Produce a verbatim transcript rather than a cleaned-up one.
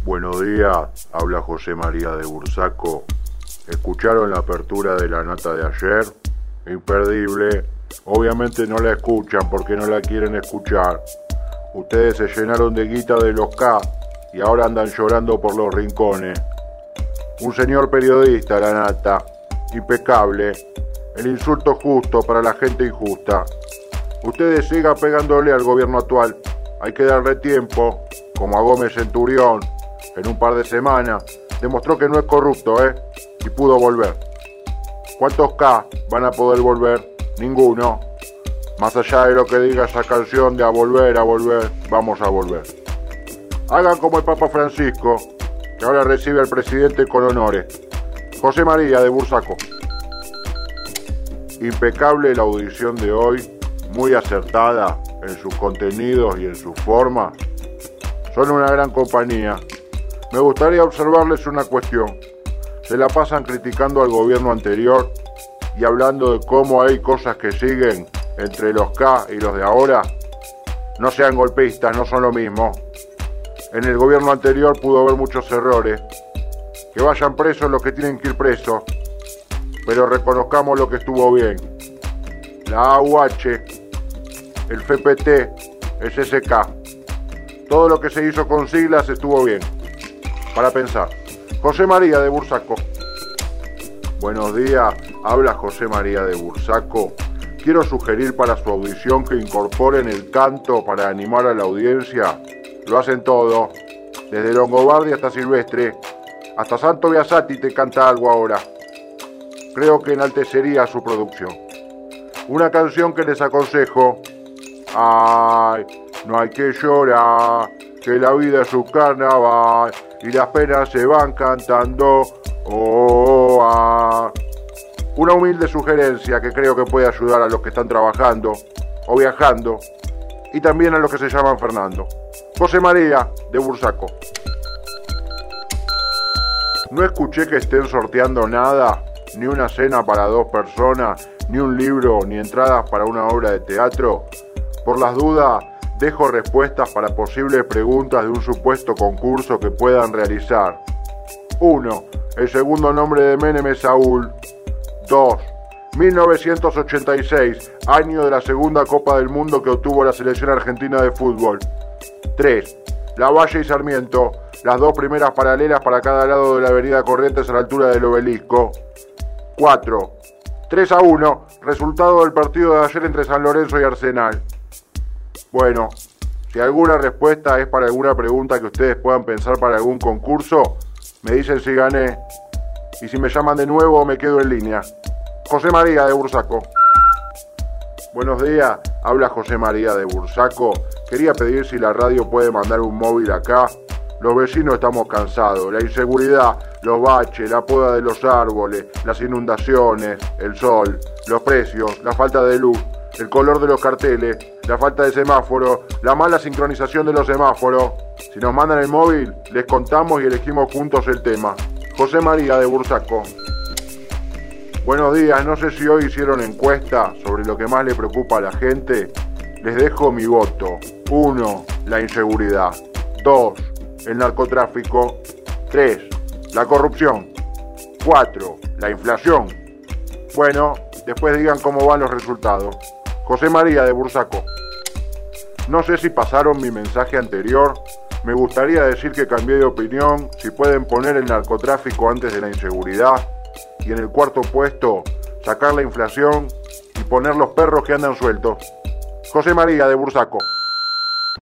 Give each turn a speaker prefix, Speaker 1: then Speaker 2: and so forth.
Speaker 1: Buenos días, habla José María de Bursaco. ¿Escucharon la apertura de la nota de ayer? Imperdible. Obviamente no la escuchan porque no la quieren escuchar. Ustedes se llenaron de guita de los K y ahora andan llorando por los rincones. Un señor periodista, la nata. Impecable. El insulto justo para la gente injusta. Ustedes sigan pegándole al gobierno actual. Hay que darle tiempo, como a Gómez Centurión. En un par de semanas demostró que no es corrupto, ¿eh? Y pudo volver. ¿Cuántos K van a poder volver? Ninguno. Más allá de lo que diga esa canción de a volver, a volver, vamos a volver. Hagan como el Papa Francisco, que ahora recibe al presidente con honores. José María de Bursaco. Impecable la audición de hoy, muy acertada en sus contenidos y en su forma. Son una gran compañía. Me gustaría observarles una cuestión. Se la pasan criticando al gobierno anterior y hablando de cómo hay cosas que siguen entre los K y los de ahora. No sean golpistas, no son lo mismo. En el gobierno anterior pudo haber muchos errores. Que vayan presos los que tienen que ir presos. Pero reconozcamos lo que estuvo bien. La A U H, el F P T, el C C K. Todo lo que se hizo con siglas estuvo bien. Para pensar. José María de Bursaco. Buenos días, habla José María de Bursaco. Quiero sugerir para su audición que incorporen el canto para animar a la audiencia. Lo hacen todo, desde Longobardi hasta Silvestre. Hasta Santo Biasati te canta algo ahora. Creo que enaltecería su producción. Una canción que les aconsejo. Ay, no hay que llorar, que la vida es un carnaval y las penas se van cantando. Oh, ah. Una humilde sugerencia que creo que puede ayudar a los que están trabajando o viajando y también a los que se llaman Fernando. José María de Bursaco. No escuché que estén sorteando nada, ni una cena para dos personas, ni un libro, ni entradas para una obra de teatro. Por las dudas, dejo respuestas para posibles preguntas de un supuesto concurso que puedan realizar. uno. El segundo nombre de Menem es Saúl. dos. mil novecientos ochenta y seis, año de la segunda Copa del Mundo que obtuvo la selección argentina de fútbol. tres. Lavalle y Sarmiento, las dos primeras paralelas para cada lado de la avenida Corrientes a la altura del obelisco. cuatro. tres a uno, resultado del partido de ayer entre San Lorenzo y Arsenal. Bueno, si alguna respuesta es para alguna pregunta que ustedes puedan pensar para algún concurso, me dicen si gané. Y si me llaman de nuevo, me quedo en línea. José María de Bursaco. Buenos días, habla José María de Bursaco. Quería pedir si la radio puede mandar un móvil acá. Los vecinos estamos cansados. La inseguridad, los baches, la poda de los árboles, las inundaciones, el sol, los precios, la falta de luz, el color de los carteles, la falta de semáforos, la mala sincronización de los semáforos. Si nos mandan el móvil, les contamos y elegimos juntos el tema. José María de Bursaco. Buenos días, no sé si hoy hicieron encuesta sobre lo que más le preocupa a la gente. Les dejo mi voto. uno. La inseguridad. dos. El narcotráfico. tres. La corrupción. cuatro. La inflación. Bueno, después digan cómo van los resultados. José María de Bursaco. No sé si pasaron mi mensaje anterior. Me gustaría decir que cambié de opinión. Si pueden poner el narcotráfico antes de la inseguridad. Y en el cuarto puesto, sacar la inflación y poner los perros que andan sueltos. José María de Bursaco.